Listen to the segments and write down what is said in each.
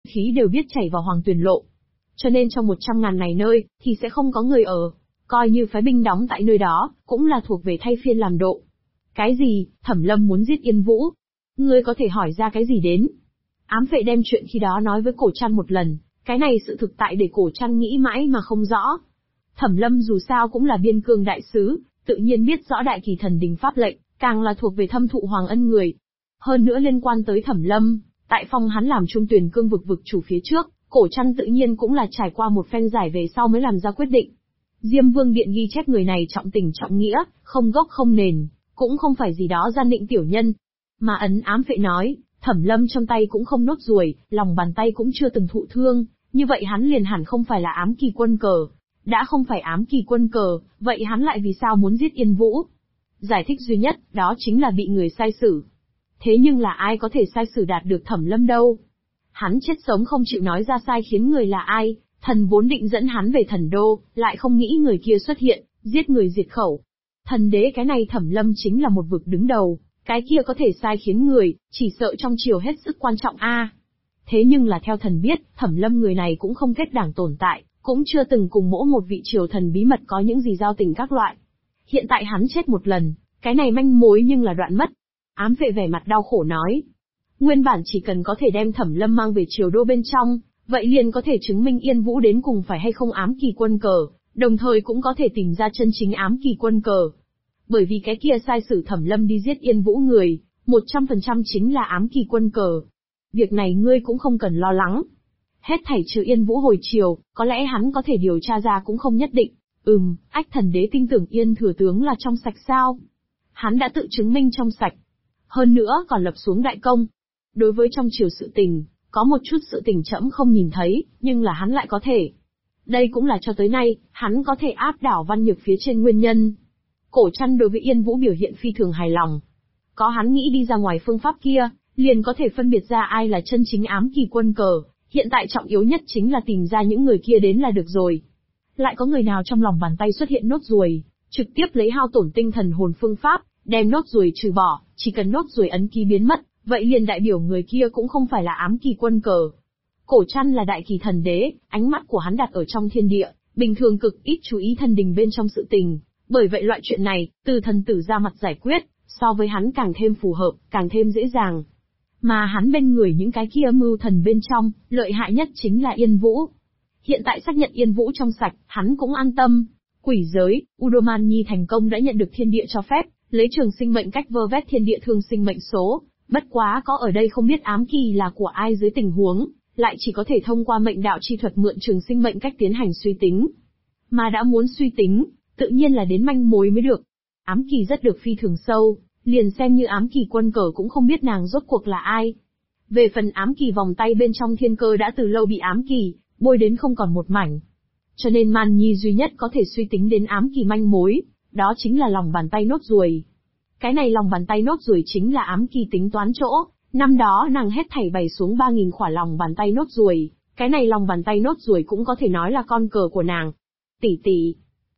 khí đều biết chảy vào Hoàng Tuyền Lộ. Cho nên trong 100.000 này nơi, thì sẽ không có người ở. Coi như phái binh đóng tại nơi đó, cũng là thuộc về thay phiên làm độ. Cái gì, Thẩm Lâm muốn giết Yên Vũ? Ngươi có thể hỏi ra cái gì đến? Ám vệ đem chuyện khi đó nói với Cổ Trăn một lần, cái này sự thực tại để Cổ Trăn nghĩ mãi mà không rõ. Thẩm Lâm dù sao cũng là biên cương đại sứ, tự nhiên biết rõ Đại Kỳ Thần Đình pháp lệnh, càng là thuộc về thâm thụ Hoàng Ân người. Hơn nữa liên quan tới Thẩm Lâm, tại phong hắn làm Trung Tuyền Cương vực vực chủ phía trước, Cổ Trăn tự nhiên cũng là trải qua một phen giải về sau mới làm ra quyết định. Diêm Vương Điện ghi chép người này trọng tình trọng nghĩa, không gốc không nền, cũng không phải gì đó gian định tiểu nhân. Mà ấn ám vệ nói, Thẩm Lâm trong tay cũng không nốt ruồi, lòng bàn tay cũng chưa từng thụ thương, như vậy hắn liền hẳn không phải là ám kỳ quân cờ. Đã không phải ám kỳ quân cờ, vậy hắn lại vì sao muốn giết Yên Vũ? Giải thích duy nhất, đó chính là bị người sai xử. Thế nhưng là ai có thể sai xử đạt được Thẩm Lâm đâu? Hắn chết sống không chịu nói ra sai khiến người là ai, thần vốn định dẫn hắn về thần đô, lại không nghĩ người kia xuất hiện, giết người diệt khẩu. Thần đế cái này Thẩm Lâm chính là một vực đứng đầu, cái kia có thể sai khiến người, chỉ sợ trong triều hết sức quan trọng a. Thế nhưng là theo thần biết, Thẩm Lâm người này cũng không kết đảng tồn tại, cũng chưa từng cùng mỗi một vị triều thần bí mật có những gì giao tình các loại. Hiện tại hắn chết một lần, cái này manh mối nhưng là đoạn mất. Ám vệ vẻ mặt đau khổ nói. Nguyên bản chỉ cần có thể đem Thẩm Lâm mang về triều đô bên trong, vậy liền có thể chứng minh Yên Vũ đến cùng phải hay không ám kỳ quân cờ, đồng thời cũng có thể tìm ra chân chính ám kỳ quân cờ. Bởi vì cái kia sai sử Thẩm Lâm đi giết Yên Vũ người, 100% chính là ám kỳ quân cờ. Việc này ngươi cũng không cần lo lắng. Hết thảy trừ Yên Vũ hồi triều, có lẽ hắn có thể điều tra ra cũng không nhất định. Ách Thần đế tin tưởng Yên thừa tướng là trong sạch sao? Hắn đã tự chứng minh trong sạch. Hơn nữa còn lập xuống đại công. Đối với trong triều sự tình, có một chút sự tình trẫm không nhìn thấy, nhưng là hắn lại có thể. Đây cũng là cho tới nay, hắn có thể áp đảo Văn Nhược phía trên nguyên nhân. Cổ Trăn đối với Yên Vũ biểu hiện phi thường hài lòng. Có hắn nghĩ đi ra ngoài phương pháp kia, liền có thể phân biệt ra ai là chân chính ám kỳ quân cờ, hiện tại trọng yếu nhất chính là tìm ra những người kia đến là được rồi. Lại có người nào trong lòng bàn tay xuất hiện nốt ruồi, trực tiếp lấy hao tổn tinh thần hồn phương pháp, đem nốt ruồi trừ bỏ, chỉ cần nốt ruồi ấn ký biến mất, vậy liền đại biểu người kia cũng không phải là ám kỳ quân cờ. Cổ Trăn là Đại Kỳ Thần đế, ánh mắt của hắn đặt ở trong thiên địa, bình thường cực ít chú ý thần đình bên trong sự tình, bởi vậy loại chuyện này, từ thần tử ra mặt giải quyết, so với hắn càng thêm phù hợp, càng thêm dễ dàng. Mà hắn bên người những cái kia mưu thần bên trong, lợi hại nhất chính là Yên Vũ. Hiện tại xác nhận Yên Vũ trong sạch, hắn cũng an tâm. Quỷ giới, Udoman Nhi thành công đã nhận được thiên địa cho phép, lấy trường sinh mệnh cách vơ vét thiên địa thương sinh mệnh số. Bất quá có ở đây không biết ám kỳ là của ai dưới tình huống, lại chỉ có thể thông qua mệnh đạo chi thuật mượn trường sinh mệnh cách tiến hành suy tính. Mà đã muốn suy tính, tự nhiên là đến manh mối mới được. Ám kỳ rất được phi thường sâu, liền xem như ám kỳ quân cờ cũng không biết nàng rốt cuộc là ai. Về phần ám kỳ vòng tay bên trong thiên cơ đã từ lâu bị ám kỳ bôi đến không còn một mảnh. Cho nên Man Nhi duy nhất có thể suy tính đến ám kỳ manh mối, đó chính là lòng bàn tay nốt ruồi. Cái này lòng bàn tay nốt ruồi chính là ám kỳ tính toán chỗ, năm đó nàng hết thảy bày xuống 3.000 khỏa lòng bàn tay nốt ruồi, cái này lòng bàn tay nốt ruồi cũng có thể nói là con cờ của nàng. Tỷ tỷ.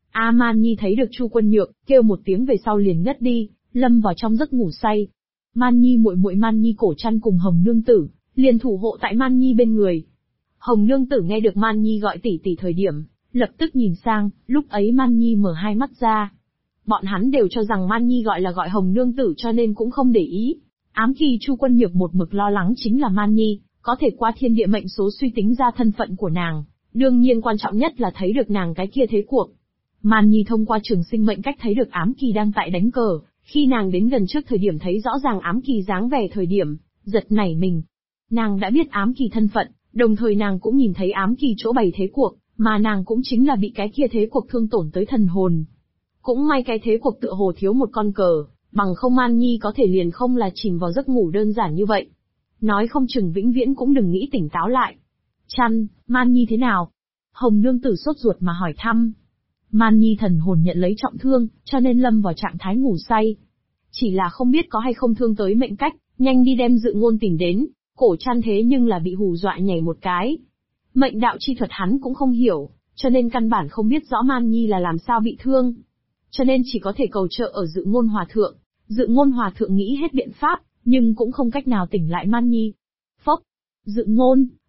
Man Nhi thấy được Chu Quân Nhược, kêu một tiếng về sau liền ngất đi, lâm vào trong giấc ngủ say. Man Nhi muội muội Man Nhi Cổ Trăn cùng Hồng Nương Tử, liền thủ hộ tại Man Nhi bên người. Hồng Nương Tử nghe được Man Nhi gọi tỷ tỷ thời điểm, lập tức nhìn sang, lúc ấy Man Nhi mở hai mắt ra. Bọn hắn đều cho rằng Man Nhi gọi là gọi Hồng Nương Tử cho nên cũng không để ý. Ám kỳ Chu Quân Nhược một mực lo lắng chính là Man Nhi, có thể qua thiên địa mệnh số suy tính ra thân phận của nàng. Đương nhiên quan trọng nhất là thấy được nàng cái kia thế cuộc. Man Nhi thông qua trường sinh mệnh cách thấy được ám kỳ đang tại đánh cờ, khi nàng đến gần trước thời điểm thấy rõ ràng ám kỳ dáng vẻ thời điểm, giật nảy mình. Nàng đã biết ám kỳ thân phận, đồng thời nàng cũng nhìn thấy ám kỳ chỗ bày thế cuộc, mà nàng cũng chính là bị cái kia thế cuộc thương tổn tới thần hồn. Cũng may cái thế cuộc tựa hồ thiếu một con cờ, bằng không Man Nhi có thể liền không là chìm vào giấc ngủ đơn giản như vậy. Nói không chừng vĩnh viễn cũng đừng nghĩ tỉnh táo lại. Chăn, Man Nhi thế nào? Hồng Nương Tử sốt ruột mà hỏi thăm. Man Nhi thần hồn nhận lấy trọng thương, cho nên lâm vào trạng thái ngủ say. Chỉ là không biết có hay không thương tới mệnh cách, nhanh đi đem Dự Ngôn tìm đến. Cổ Trăn thế nhưng là bị hù dọa nhảy một cái. Mệnh đạo chi thuật hắn cũng không hiểu, cho nên căn bản không biết rõ Man Nhi là làm sao bị thương. Cho nên chỉ có thể cầu trợ ở Dự Ngôn Hòa Thượng. Dự Ngôn Hòa Thượng nghĩ hết biện pháp, nhưng cũng không cách nào tỉnh lại Man Nhi. Phốc! Dự Ngôn,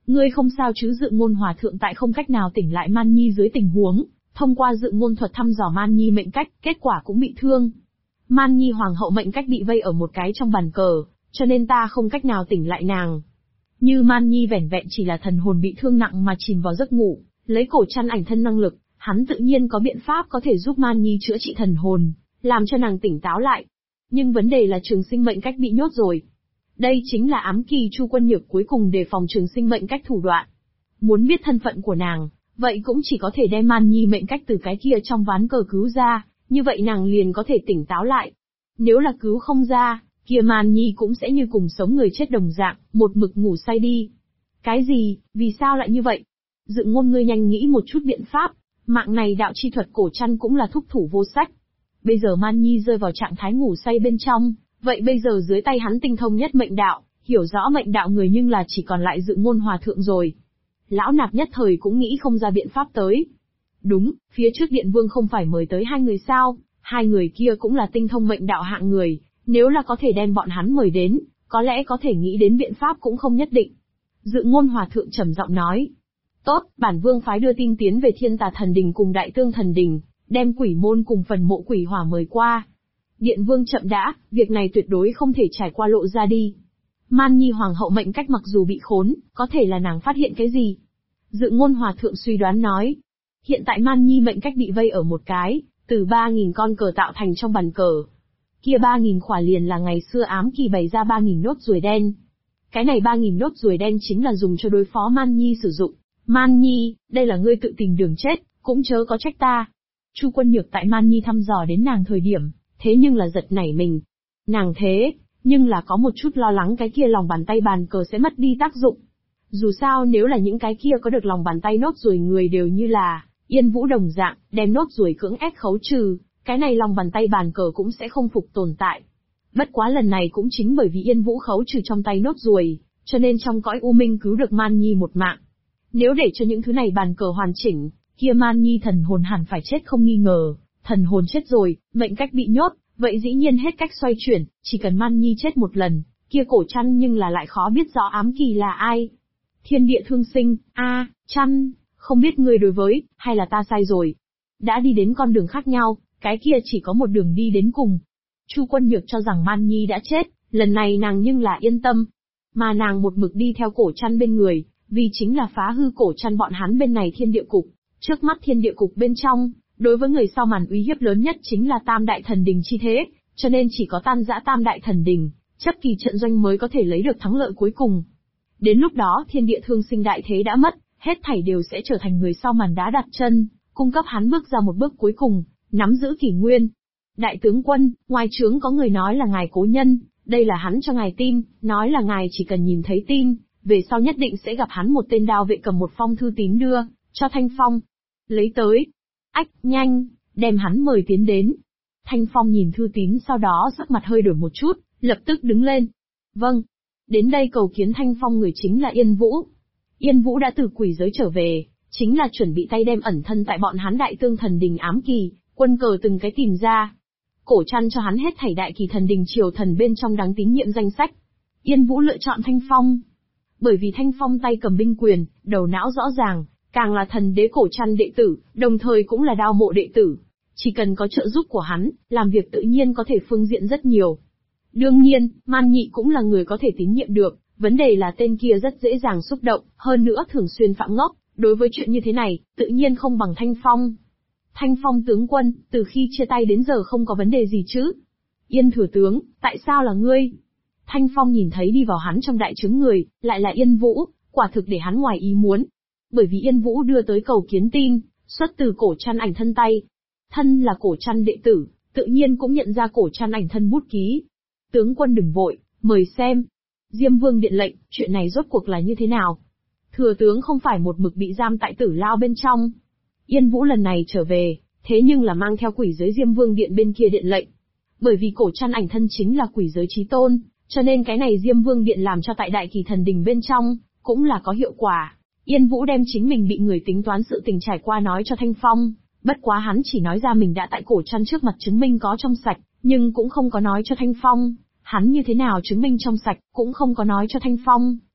Ngươi không sao chứ? Dự Ngôn Hòa Thượng tại không cách nào tỉnh lại Man Nhi dưới tình huống, thông qua Dự Ngôn thuật thăm dò Man Nhi mệnh cách, kết quả cũng bị thương. Man Nhi Hoàng hậu mệnh cách bị vây ở một cái trong bàn cờ, cho nên ta không cách nào tỉnh lại nàng. Như Man Nhi vẻn vẹn chỉ là thần hồn bị thương nặng mà chìm vào giấc ngủ, lấy cổ chăn ảnh thân năng lực, hắn tự nhiên có biện pháp có thể giúp Man Nhi chữa trị thần hồn, làm cho nàng tỉnh táo lại. Nhưng vấn đề là Trường Sinh mệnh cách bị nhốt rồi. Đây chính là ám kỳ Chu Quân Nhược cuối cùng để phòng Trường Sinh mệnh cách thủ đoạn. Muốn biết thân phận của nàng, vậy cũng chỉ có thể đem Man Nhi mệnh cách từ cái kia trong ván cờ cứu ra, như vậy nàng liền có thể tỉnh táo lại. Nếu là cứu không ra, kia Man Nhi cũng sẽ như cùng sống người chết đồng dạng, một mực ngủ say đi. Cái gì, vì sao lại như vậy? Dự Ngôn, ngươi nhanh nghĩ một chút biện pháp, mạng này đạo chi thuật cổ chăn cũng là thúc thủ vô sách. Bây giờ Man Nhi rơi vào trạng thái ngủ say bên trong, vậy bây giờ dưới tay hắn tinh thông nhất mệnh đạo, hiểu rõ mệnh đạo người nhưng là chỉ còn lại Dự Ngôn Hòa Thượng rồi. Lão nạp nhất thời cũng nghĩ không ra biện pháp tới. Đúng, phía trước Điện Vương không phải mời tới 2 người sao, 2 người kia cũng là tinh thông mệnh đạo hạng người, nếu là có thể đem bọn hắn mời đến, có lẽ có thể nghĩ đến biện pháp cũng không nhất định. Dự Ngôn Hòa Thượng trầm giọng nói. Tốt, bản vương phái đưa tin tiến về Thiên Tà Thần Đình cùng Đại Tương Thần Đình, đem Quỷ Môn cùng phần mộ Quỷ Hỏa mời qua. Điện Vương chậm đã, việc này tuyệt đối không thể trải qua lộ ra đi. Man Nhi Hoàng hậu mệnh cách mặc dù bị khốn, có thể là nàng phát hiện cái gì? Dự Ngôn Hòa Thượng suy đoán nói. Hiện tại Man Nhi mệnh cách bị vây ở một cái, từ 3.000 con cờ tạo thành trong bàn cờ. Kia 3.000 khỏa liền là ngày xưa ám kỳ bày ra 3.000 nốt ruồi đen. Cái này 3.000 nốt ruồi đen chính là dùng cho đối phó Man Nhi sử dụng. Man Nhi, đây là ngươi tự tìm đường chết, cũng chớ có trách ta. Chu Quân Nhược tại Man Nhi thăm dò đến nàng thời điểm, thế nhưng là giật nảy mình. Nàng thế, nhưng là có một chút lo lắng cái kia lòng bàn tay bàn cờ sẽ mất đi tác dụng. Dù sao nếu là những cái kia có được lòng bàn tay nốt ruồi người đều như là Yên Vũ đồng dạng, đem nốt ruồi cưỡng ép khấu trừ, cái này lòng bàn tay bàn cờ cũng sẽ không phục tồn tại. Bất quá lần này cũng chính bởi vì Yên Vũ khấu trừ trong tay nốt ruồi, cho nên trong cõi u minh cứu được Man Nhi một mạng. Nếu để cho những thứ này bàn cờ hoàn chỉnh, kia Man Nhi thần hồn hẳn phải chết không nghi ngờ, thần hồn chết rồi, mệnh cách bị nhốt, vậy dĩ nhiên hết cách xoay chuyển, chỉ cần Man Nhi chết một lần, kia cổ chăn nhưng là lại khó biết rõ ám kỳ là ai. Thiên địa thương sinh, chăn, không biết ngươi đối với, hay là ta sai rồi. Đã đi đến con đường khác nhau, cái kia chỉ có một đường đi đến cùng. Chu Quân Nhược cho rằng Man Nhi đã chết, lần này nàng nhưng là yên tâm. Mà nàng một mực đi theo cổ chăn bên người, vì chính là phá hư cổ chăn bọn hắn bên này thiên địa cục. Trước mắt thiên địa cục bên trong, đối với người sau màn uy hiếp lớn nhất chính là Tam Đại Thần Đình chi thế, cho nên chỉ có tan rã Tam Đại Thần Đình, chấp kỳ trận doanh mới có thể lấy được thắng lợi cuối cùng. Đến lúc đó thiên địa thương sinh đại thế đã mất, hết thảy đều sẽ trở thành người sau màn đá đặt chân, cung cấp hắn bước ra một bước cuối cùng, nắm giữ kỷ nguyên. Đại tướng quân, ngoài trướng có người nói là ngài cố nhân, đây là hắn cho ngài tin, nói là ngài chỉ cần nhìn thấy tin, về sau nhất định sẽ gặp hắn một tên đao vệ cầm một phong thư tín đưa, cho Thanh Phong. Lấy tới. Ách, nhanh, đem hắn mời tiến đến. Thanh Phong nhìn thư tín sau đó sắc mặt hơi đổi một chút, lập tức đứng lên. Vâng. Đến đây cầu kiến Thanh Phong người chính là Yên Vũ. Yên Vũ đã từ quỷ giới trở về, chính là chuẩn bị tay đem ẩn thân tại bọn hắn Đại Tương Thần Đình ám kỳ, quân cờ từng cái tìm ra. Cổ chăn cho hắn hết thảy Đại Kỳ Thần Đình triều thần bên trong đáng tín nhiệm danh sách. Yên Vũ lựa chọn Thanh Phong. Bởi vì Thanh Phong tay cầm binh quyền, đầu não rõ ràng, càng là thần đế cổ chăn đệ tử, đồng thời cũng là đao mộ đệ tử. Chỉ cần có trợ giúp của hắn, làm việc tự nhiên có thể phương diện rất nhiều. Đương nhiên, Man Nhị cũng là người có thể tín nhiệm được, vấn đề là tên kia rất dễ dàng xúc động, hơn nữa thường xuyên phạm ngốc, đối với chuyện như thế này, tự nhiên không bằng Thanh Phong. Thanh Phong tướng quân, từ khi chia tay đến giờ không có vấn đề gì chứ? Yên thừa tướng, tại sao là ngươi? Thanh Phong nhìn thấy đi vào hắn trong đại trướng người, lại là Yên Vũ, quả thực để hắn ngoài ý muốn. Bởi vì Yên Vũ đưa tới cầu kiến tin, xuất từ cổ chăn ảnh thân tay. Thân là cổ chăn đệ tử, tự nhiên cũng nhận ra cổ chăn ảnh thân bút ký. Tướng quân đừng vội, mời xem. Diêm Vương điện lệnh, chuyện này rốt cuộc là như thế nào? Thừa tướng không phải một mực bị giam tại Tử Lao bên trong. Yên Vũ lần này trở về, thế nhưng là mang theo quỷ giới Diêm Vương điện bên kia điện lệnh. Bởi vì cổ chăn ảnh thân chính là quỷ giới chí tôn, cho nên cái này Diêm Vương điện làm cho tại Đại Kỳ Thần Đình bên trong, cũng là có hiệu quả. Yên Vũ đem chính mình bị người tính toán sự tình trải qua nói cho Thanh Phong, bất quá hắn chỉ nói ra mình đã tại cổ chăn trước mặt chứng minh có trong sạch, nhưng cũng không có nói cho Thanh Phong. Hắn như thế nào chứng minh trong sạch, cũng không có nói cho Thanh Phong,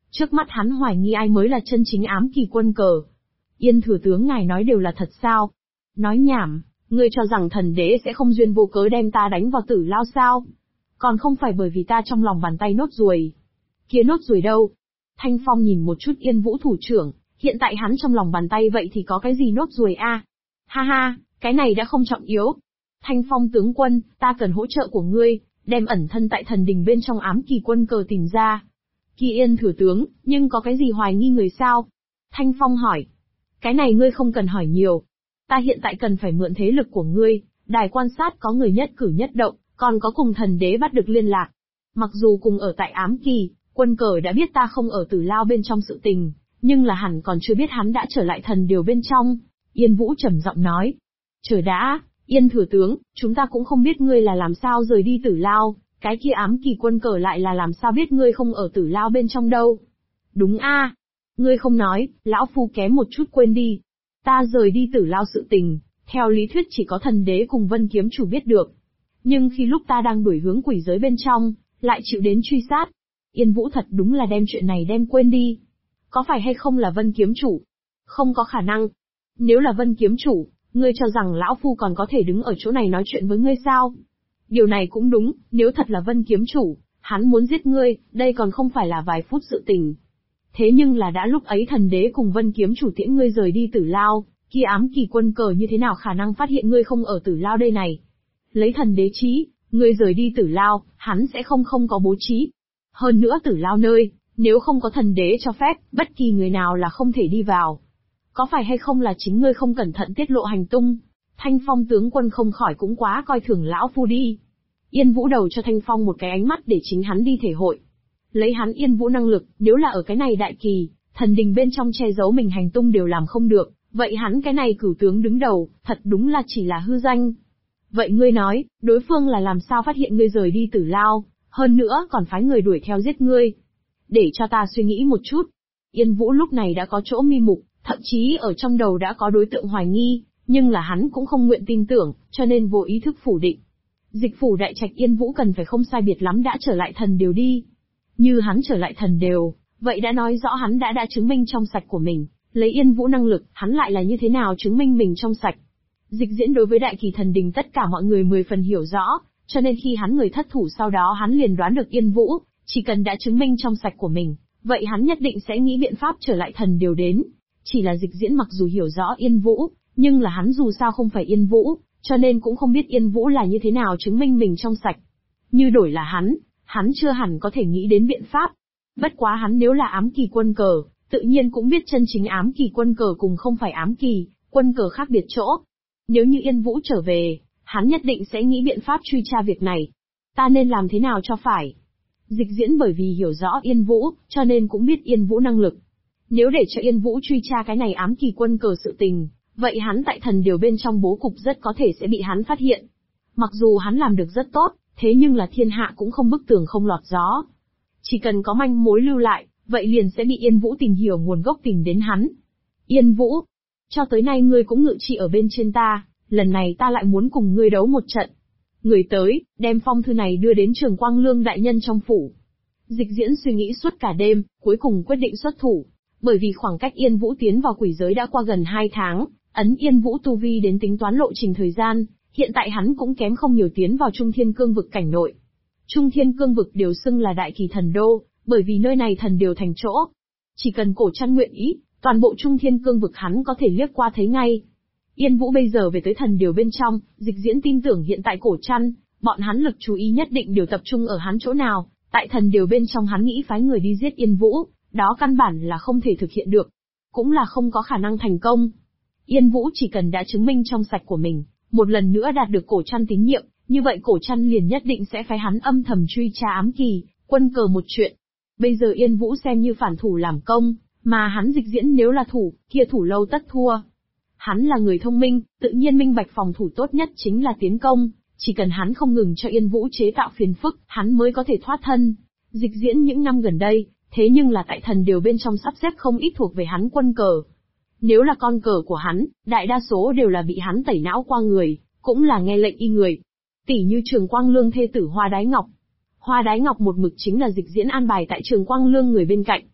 Trước mắt hắn hoài nghi ai mới là chân chính ám kỳ quân cờ. Yên thừa tướng ngài nói đều là thật sao? Nói nhảm, ngươi cho rằng thần đế sẽ không duyên vô cớ đem ta đánh vào tử lao sao? Còn không phải bởi vì ta trong lòng bàn tay nốt ruồi. Kia nốt ruồi đâu? Thanh Phong nhìn một chút Yên Vũ thủ trưởng, hiện tại hắn trong lòng bàn tay vậy thì có cái gì nốt ruồi a? Ha ha, cái này đã không trọng yếu. Thanh Phong tướng quân, ta cần hỗ trợ của ngươi, đem ẩn thân tại thần đình bên trong ám kỳ quân cờ tìm ra. Kỳ Yên thừa tướng, nhưng có cái gì hoài nghi người sao? Thanh Phong hỏi. Cái này ngươi không cần hỏi nhiều. Ta hiện tại cần phải mượn thế lực của ngươi, đài quan sát có người nhất cử nhất động, còn có cùng thần đế bắt được liên lạc. Mặc dù cùng ở tại ám kỳ, quân cờ đã biết ta không ở tử lao bên trong sự tình, nhưng là hẳn còn chưa biết hắn đã trở lại thần điều bên trong. Yên Vũ trầm giọng nói. Chờ đã, Yên thừa tướng, chúng ta cũng không biết ngươi là làm sao rời đi tử lao, cái kia ám kỳ quân cờ lại là làm sao biết ngươi không ở tử lao bên trong đâu. Đúng a, ngươi không nói, lão phu kém một chút quên đi. Ta rời đi tử lao sự tình, theo lý thuyết chỉ có thần đế cùng Vân Kiếm Chủ biết được. Nhưng khi lúc ta đang đuổi hướng quỷ giới bên trong, lại chịu đến truy sát. Yên Vũ thật đúng là đem chuyện này đem quên đi. Có phải hay không là Vân Kiếm Chủ? Không có khả năng. Nếu là Vân Kiếm Chủ, ngươi cho rằng lão phu còn có thể đứng ở chỗ này nói chuyện với ngươi sao? Điều này cũng đúng, nếu thật là Vân Kiếm Chủ, hắn muốn giết ngươi, đây còn không phải là vài phút sự tình. Thế nhưng là đã lúc ấy thần đế cùng Vân Kiếm Chủ tiễn ngươi rời đi tử lao, kia ám kỳ quân cờ như thế nào khả năng phát hiện ngươi không ở tử lao đây này? Lấy thần đế trí, ngươi rời đi tử lao, hắn sẽ không có bố trí. Hơn nữa tử lao nơi, nếu không có thần đế cho phép, bất kỳ người nào là không thể đi vào. Có phải hay không là chính ngươi không cẩn thận tiết lộ hành tung? Thanh Phong tướng quân không khỏi cũng quá coi thường lão phu đi. Yên Vũ đầu cho Thanh Phong một cái ánh mắt để chính hắn đi thể hội. Lấy hắn Yên Vũ năng lực, nếu là ở cái này đại kỳ, thần đình bên trong che giấu mình hành tung đều làm không được, vậy hắn cái này cửu tướng đứng đầu, thật đúng là chỉ là hư danh. Vậy ngươi nói, đối phương là làm sao phát hiện ngươi rời đi tử lao, hơn nữa còn phái người đuổi theo giết ngươi? Để cho ta suy nghĩ một chút. Yên Vũ lúc này đã có chỗ mi mục, thậm chí ở trong đầu đã có đối tượng hoài nghi, nhưng là hắn cũng không nguyện tin tưởng, cho nên vô ý thức phủ định. Dịch phủ đại trạch Yên Vũ cần phải không sai biệt lắm đã trở lại thần đều đi. Như hắn trở lại thần đều, vậy đã nói rõ hắn đã chứng minh trong sạch của mình, lấy Yên Vũ năng lực, hắn lại là như thế nào chứng minh mình trong sạch. Dịch diễn đối với đại kỳ thần đình tất cả mọi người 10 phần hiểu rõ, cho nên khi hắn người thất thủ sau đó hắn liền đoán được Yên Vũ, chỉ cần đã chứng minh trong sạch của mình, vậy hắn nhất định sẽ nghĩ biện pháp trở lại thần đều đến. Chỉ là dịch diễn mặc dù hiểu rõ Yên Vũ, nhưng là hắn dù sao không phải Yên Vũ, cho nên cũng không biết Yên Vũ là như thế nào chứng minh mình trong sạch. Như đổi là hắn chưa hẳn có thể nghĩ đến biện pháp. Bất quá hắn nếu là ám kỳ quân cờ, tự nhiên cũng biết chân chính ám kỳ quân cờ cùng không phải ám kỳ, quân cờ khác biệt chỗ. Nếu như Yên Vũ trở về, hắn nhất định sẽ nghĩ biện pháp truy tra việc này. Ta nên làm thế nào cho phải? Dịch diễn bởi vì hiểu rõ Yên Vũ, cho nên cũng biết Yên Vũ năng lực. Nếu để cho Yên Vũ truy tra cái này ám kỳ quân cờ sự tình, vậy hắn tại thần điều bên trong bố cục rất có thể sẽ bị hắn phát hiện. Mặc dù hắn làm được rất tốt, thế nhưng là thiên hạ cũng không bức tường không lọt gió. Chỉ cần có manh mối lưu lại, vậy liền sẽ bị Yên Vũ tìm hiểu nguồn gốc tìm đến hắn. Yên Vũ, cho tới nay ngươi cũng ngự trị ở bên trên ta, lần này ta lại muốn cùng ngươi đấu một trận. Người tới, đem phong thư này đưa đến Trường Quang Lương đại nhân trong phủ. Dịch diễn suy nghĩ suốt cả đêm, cuối cùng quyết định xuất thủ. Bởi vì khoảng cách Yên Vũ tiến vào quỷ giới đã qua gần 2 tháng, ấn Yên Vũ tu vi đến tính toán lộ trình thời gian, hiện tại hắn cũng kém không nhiều tiến vào Trung Thiên Cương vực cảnh nội. Trung Thiên Cương vực đều xưng là đại kỳ thần đô, bởi vì nơi này thần đều thành chỗ. Chỉ cần cổ trăn nguyện ý, toàn bộ Trung Thiên Cương vực hắn có thể liếc qua thấy ngay. Yên Vũ bây giờ về tới thần điều bên trong, dịch diễn tin tưởng hiện tại cổ trăn, bọn hắn lực chú ý nhất định đều tập trung ở hắn chỗ nào, tại thần điều bên trong hắn nghĩ phái người đi giết Yên Vũ, đó căn bản là không thể thực hiện được, cũng là không có khả năng thành công. Yên Vũ chỉ cần đã chứng minh trong sạch của mình, một lần nữa đạt được cổ trăn tín nhiệm, như vậy cổ trăn liền nhất định sẽ phái hắn âm thầm truy tra ám kỳ, quân cờ một chuyện. Bây giờ Yên Vũ xem như phản thủ làm công, mà hắn dịch diễn nếu là thủ, kia thủ lâu tất thua. Hắn là người thông minh, tự nhiên minh bạch phòng thủ tốt nhất chính là tiến công, chỉ cần hắn không ngừng cho Yên Vũ chế tạo phiền phức, hắn mới có thể thoát thân. Dịch diễn những năm gần đây, thế nhưng là tại thần điều bên trong sắp xếp không ít thuộc về hắn quân cờ. Nếu là con cờ của hắn, đại đa số đều là bị hắn tẩy não qua người, cũng là nghe lệnh y người. Tỷ như Trường Quang Lương thê tử Hoa Đái Ngọc. Hoa Đái Ngọc một mực chính là dịch diễn an bài tại Trường Quang Lương người bên cạnh.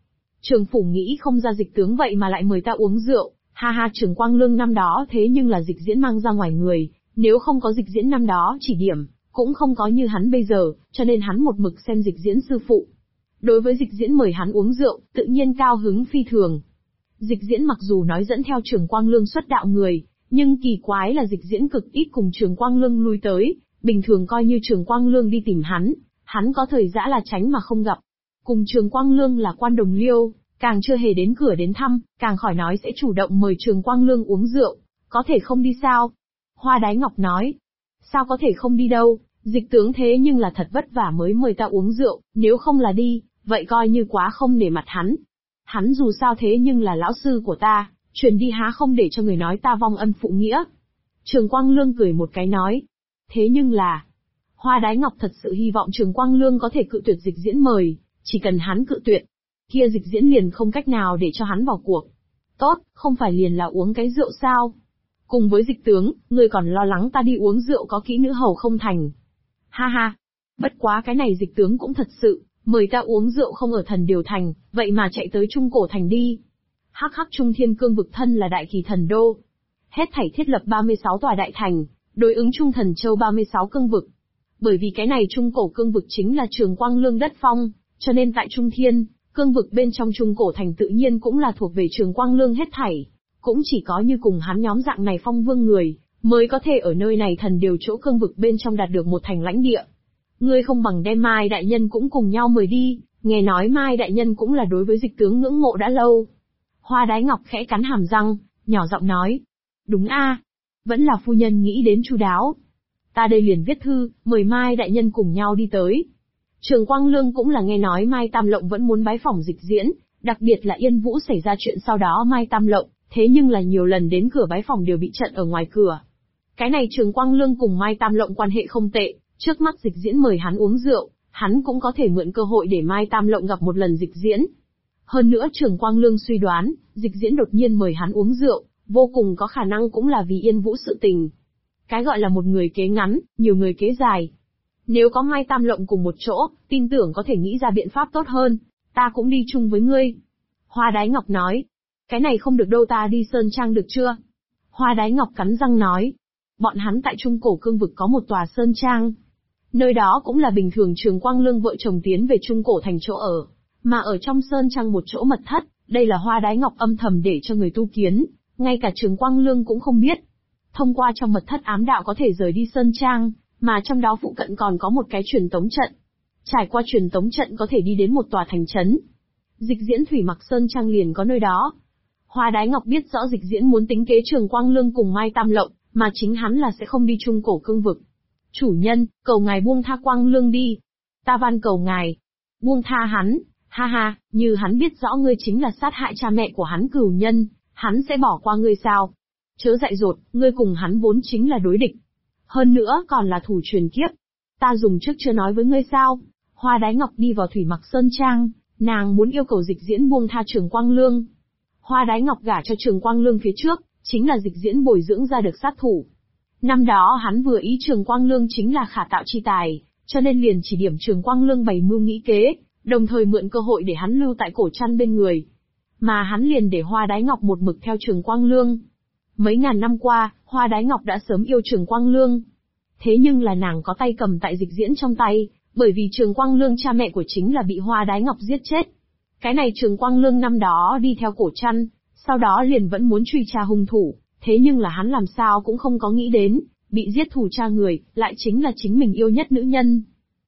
Trường phủ nghĩ không ra Dịch tướng vậy mà lại mời ta uống rượu, ha ha. Trường Quang Lương năm đó thế nhưng là Dịch Diễn mang ra ngoài người, nếu không có Dịch Diễn năm đó chỉ điểm, cũng không có như hắn bây giờ, cho nên hắn một mực xem Dịch Diễn sư phụ. Đối với Dịch Diễn mời hắn uống rượu, tự nhiên cao hứng phi thường. Dịch Diễn mặc dù nói dẫn theo Trường Quang Lương xuất đạo người, nhưng kỳ quái là Dịch Diễn cực ít cùng Trường Quang Lương lui tới, bình thường coi như Trường Quang Lương đi tìm hắn có thời dã là tránh mà không gặp. Cùng Trường Quang Lương là quan đồng liêu, càng chưa hề đến cửa đến thăm, càng khỏi nói sẽ chủ động mời Trường Quang Lương uống rượu, có thể không đi sao? Hoa Đái Ngọc nói, sao có thể không đi đâu, Dịch tướng thế nhưng là thật vất vả mới mời ta uống rượu, nếu không là đi, vậy coi như quá không nể mặt hắn. Hắn dù sao thế nhưng là lão sư của ta, truyền đi há không để cho người nói ta vong ân phụ nghĩa. Trường Quang Lương cười một cái nói, thế nhưng là, Hoa Đái Ngọc thật sự hy vọng Trường Quang Lương có thể cự tuyệt Dịch Diễn mời, chỉ cần hắn cự tuyệt, kia Dịch Diễn liền không cách nào để cho hắn vào cuộc. Tốt, không phải liền là uống cái rượu sao? Cùng với Dịch tướng, ngươi còn lo lắng ta đi uống rượu có kỹ nữ hầu không thành. Ha ha, bất quá cái này Dịch tướng cũng thật sự, mời ta uống rượu không ở Thần Điều Thành, vậy mà chạy tới Trung Cổ Thành đi. Hắc hắc, Trung Thiên Cương vực thân là đại kỳ thần đô. Hết thảy thiết lập 36 tòa đại thành, đối ứng Trung Thần Châu 36 cương vực. Bởi vì cái này Trung Cổ cương vực chính là Trường Quang Lương đất phong, cho nên tại Trung Thiên, cương vực bên trong Trung Cổ Thành tự nhiên cũng là thuộc về Trường Quang Lương hết thảy. Cũng chỉ có như cùng hắn nhóm dạng này phong vương người, mới có thể ở nơi này thần điều chỗ cương vực bên trong đạt được một thành lãnh địa. Ngươi không bằng đem Mai đại nhân cũng cùng nhau mời đi, nghe nói Mai đại nhân cũng là đối với Dịch tướng ngưỡng mộ đã lâu. Hoa Đái Ngọc khẽ cắn hàm răng, nhỏ giọng nói, đúng a, vẫn là phu nhân nghĩ đến chu đáo. Ta đây liền viết thư, mời Mai đại nhân cùng nhau đi tới. Trường Quang Lương cũng là nghe nói Mai Tam Lộng vẫn muốn bái phỏng Dịch Diễn, đặc biệt là Yên Vũ xảy ra chuyện sau đó Mai Tam Lộng, thế nhưng là nhiều lần đến cửa bái phỏng đều bị chặn ở ngoài cửa. Cái này Trường Quang Lương cùng Mai Tam Lộng quan hệ không tệ, trước mắt Dịch Diễn mời hắn uống rượu, hắn cũng có thể mượn cơ hội để Mai Tam Lộng gặp một lần Dịch Diễn. Hơn nữa Trường Quang Lương suy đoán, Dịch Diễn đột nhiên mời hắn uống rượu, vô cùng có khả năng cũng là vì Yên Vũ sự tình. Cái gọi là một người kế ngắn, nhiều người kế dài. Nếu có Mai Tam Lộng cùng một chỗ, tin tưởng có thể nghĩ ra biện pháp tốt hơn, ta cũng đi chung với ngươi. Hoa Đái Ngọc nói, cái này không được đâu, ta đi Sơn Trang được chưa? Hoa Đái Ngọc cắn răng nói, bọn hắn tại Trung Cổ cương vực có một tòa Sơn Trang. Nơi đó cũng là bình thường Trường Quang Lương vợ chồng tiến về Trung Cổ thành chỗ ở, mà ở trong Sơn Trang một chỗ mật thất, đây là Hoa Đái Ngọc âm thầm để cho người tu kiến, ngay cả Trường Quang Lương cũng không biết. Thông qua trong mật thất ám đạo có thể rời đi Sơn Trang, mà trong đó phụ cận còn có một cái truyền tống trận. Trải qua truyền tống trận có thể đi đến một tòa thành trấn. Dịch Diễn thủy mặc Sơn Trang liền có nơi đó. Hoa Đái Ngọc biết rõ Dịch Diễn muốn tính kế Trường Quang Lương cùng Mai Tam Lộng, mà chính hắn là sẽ không đi Trung Cổ cương vực. Chủ nhân, cầu ngài buông tha Quang Lương đi. Ta van cầu ngài. Buông tha hắn, ha ha, như hắn biết rõ ngươi chính là sát hại cha mẹ của hắn cửu nhân, hắn sẽ bỏ qua ngươi sao? Chớ dại dột, ngươi cùng hắn vốn chính là đối địch. Hơn nữa còn là thủ truyền kiếp. Ta dùng trước chưa nói với ngươi sao? Hoa Đái Ngọc đi vào thủy mặc Sơn Trang, nàng muốn yêu cầu Dịch Diễn buông tha Trường Quang Lương. Hoa Đái Ngọc gả cho Trường Quang Lương phía trước, chính là Dịch Diễn bồi dưỡng ra được sát thủ. Năm đó hắn vừa ý Trường Quang Lương chính là khả tạo chi tài, cho nên liền chỉ điểm Trường Quang Lương bày mưu nghĩ kế, đồng thời mượn cơ hội để hắn lưu tại cổ trăn bên người. Mà hắn liền để Hoa Đái Ngọc một mực theo Trường Quang Lương. Mấy ngàn năm qua, Hoa Đái Ngọc đã sớm yêu Trường Quang Lương. Thế nhưng là nàng có tay cầm tại Dịch Diễn trong tay, bởi vì Trường Quang Lương cha mẹ của chính là bị Hoa Đái Ngọc giết chết. Cái này Trường Quang Lương năm đó đi theo cổ trăn, sau đó liền vẫn muốn truy tra hung thủ, thế nhưng là hắn làm sao cũng không có nghĩ đến, bị giết thù cha người, lại chính là chính mình yêu nhất nữ nhân.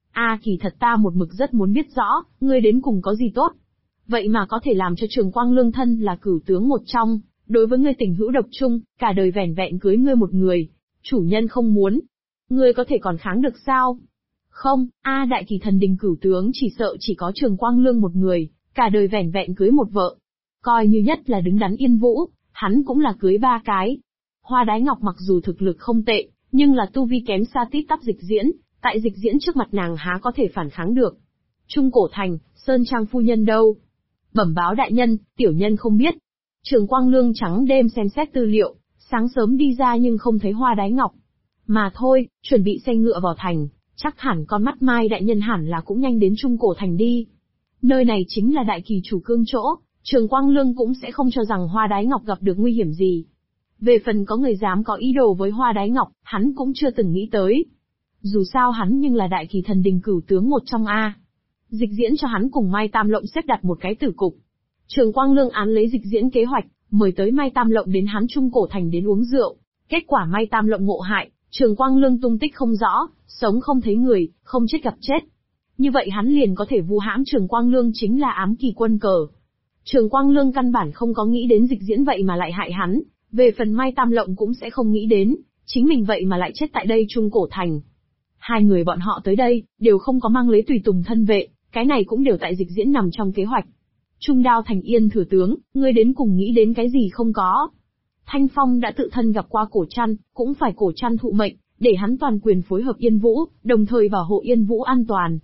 Kỳ thật ta một mực rất muốn biết rõ, ngươi đến cùng có gì tốt. Vậy mà có thể làm cho Trường Quang Lương thân là cửu tướng một trong, đối với ngươi tình hữu độc chung, cả đời vẻn vẹn cưới ngươi một người. Chủ nhân không muốn. Ngươi có thể còn kháng được sao? Không, đại kỳ thần đình cửu tướng chỉ sợ chỉ có Trường Quang Lương một người, cả đời vẻn vẹn cưới một vợ. Coi như nhất là đứng đắn Yên Vũ, hắn cũng là cưới 3 cái. Hoa Đái Ngọc mặc dù thực lực không tệ, nhưng là tu vi kém xa tít tắp Dịch Diễn, tại Dịch Diễn trước mặt nàng há có thể phản kháng được. Trung Cổ thành, Sơn Trang phu nhân đâu? Bẩm báo đại nhân, tiểu nhân không biết. Trường Quang Lương trắng đêm xem xét tư liệu, sáng sớm đi ra nhưng không thấy Hoa Đái Ngọc. Mà thôi, chuẩn bị xe ngựa vào thành, chắc hẳn con mắt Mai đại nhân hẳn là cũng nhanh đến Trung Cổ thành đi. Nơi này chính là đại kỳ chủ cương chỗ, Trường Quang Lương cũng sẽ không cho rằng Hoa Đái Ngọc gặp được nguy hiểm gì. Về phần có người dám có ý đồ với Hoa Đái Ngọc, hắn cũng chưa từng nghĩ tới. Dù sao hắn nhưng là đại kỳ thần đình cửu tướng một trong A. Dịch diễn cho hắn cùng Mai Tam Lộng xếp đặt một cái tử cục. Trường Quang Lương án lấy dịch diễn kế hoạch, mời tới Mai Tam Lộng đến hắn Trung Cổ Thành đến uống rượu. Kết quả Mai Tam Lộng ngộ hại, Trường Quang Lương tung tích không rõ, sống không thấy người, không chết gặp chết. Như vậy hắn liền có thể vu hãm Trường Quang Lương chính là ám kỳ quân cờ. Trường Quang Lương căn bản không có nghĩ đến dịch diễn vậy mà lại hại hắn, về phần Mai Tam Lộng cũng sẽ không nghĩ đến, chính mình vậy mà lại chết tại đây Trung Cổ Thành. Hai người bọn họ tới đây, đều không có mang lấy tùy tùng thân vệ, cái này cũng đều tại dịch diễn nằm trong kế hoạch. Trung Đao Thành Yên thừa tướng, ngươi đến cùng nghĩ đến cái gì không có? Thanh Phong đã tự thân gặp qua Cổ Trăn, cũng phải Cổ Trăn thụ mệnh, để hắn toàn quyền phối hợp Yên Vũ, đồng thời bảo hộ Yên Vũ an toàn.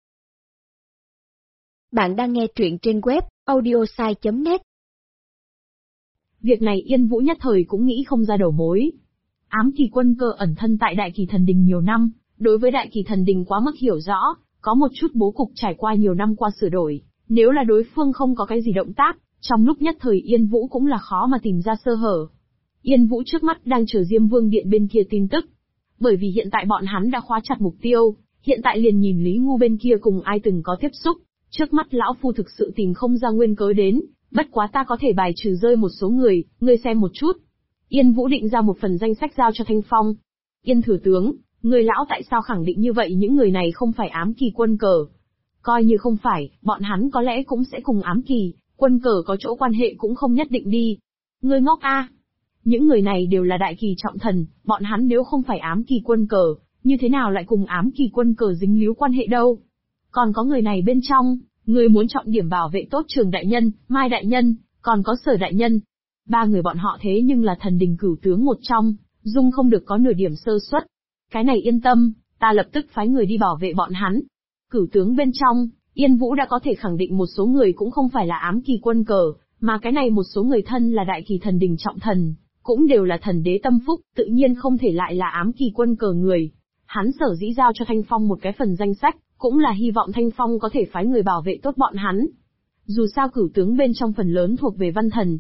Bạn đang nghe truyện trên web audiosai.net. Việc này Yên Vũ nhất thời cũng nghĩ không ra đầu mối. Ám kỳ quân cơ ẩn thân tại Đại Kỳ Thần Đình nhiều năm, đối với Đại Kỳ Thần Đình quá mức hiểu rõ, có một chút bố cục trải qua nhiều năm qua sửa đổi, nếu là đối phương không có cái gì động tác, trong lúc nhất thời Yên Vũ cũng là khó mà tìm ra sơ hở. Yên Vũ trước mắt đang chờ Diêm Vương Điện bên kia tin tức. Bởi vì hiện tại bọn hắn đã khóa chặt mục tiêu, hiện tại liền nhìn Lý Ngu bên kia cùng ai từng có tiếp xúc, trước mắt lão phu thực sự tìm không ra nguyên cớ đến, bất quá ta có thể bài trừ rơi một số người, ngươi xem một chút. Yên Vũ định ra một phần danh sách giao cho Thanh Phong. Yên thừa tướng, người lão tại sao khẳng định như vậy những người này không phải ám kỳ quân cờ? Coi như không phải, bọn hắn có lẽ cũng sẽ cùng ám kỳ, quân cờ có chỗ quan hệ cũng không nhất định đi. Ngươi ngốc a? Những người này đều là đại kỳ trọng thần, bọn hắn nếu không phải ám kỳ quân cờ, như thế nào lại cùng ám kỳ quân cờ dính líu quan hệ đâu? Còn có người này bên trong, người muốn trọng điểm bảo vệ tốt Trường đại nhân, Mai đại nhân, còn có Sở đại nhân. Ba người bọn họ thế nhưng là thần đình cửu tướng một trong, dung không được có nửa điểm sơ suất. Cái này yên tâm, ta lập tức phái người đi bảo vệ bọn hắn. Cửu tướng bên trong, Yên Vũ đã có thể khẳng định một số người cũng không phải là ám kỳ quân cờ, mà cái này một số người thân là đại kỳ thần đình trọng thần, cũng đều là thần đế tâm phúc, tự nhiên không thể lại là ám kỳ quân cờ người. Hắn sở dĩ giao cho Thanh Phong một cái phần danh sách, cũng là hy vọng Thanh Phong có thể phái người bảo vệ tốt bọn hắn. Dù sao cửu tướng bên trong phần lớn thuộc về văn thần,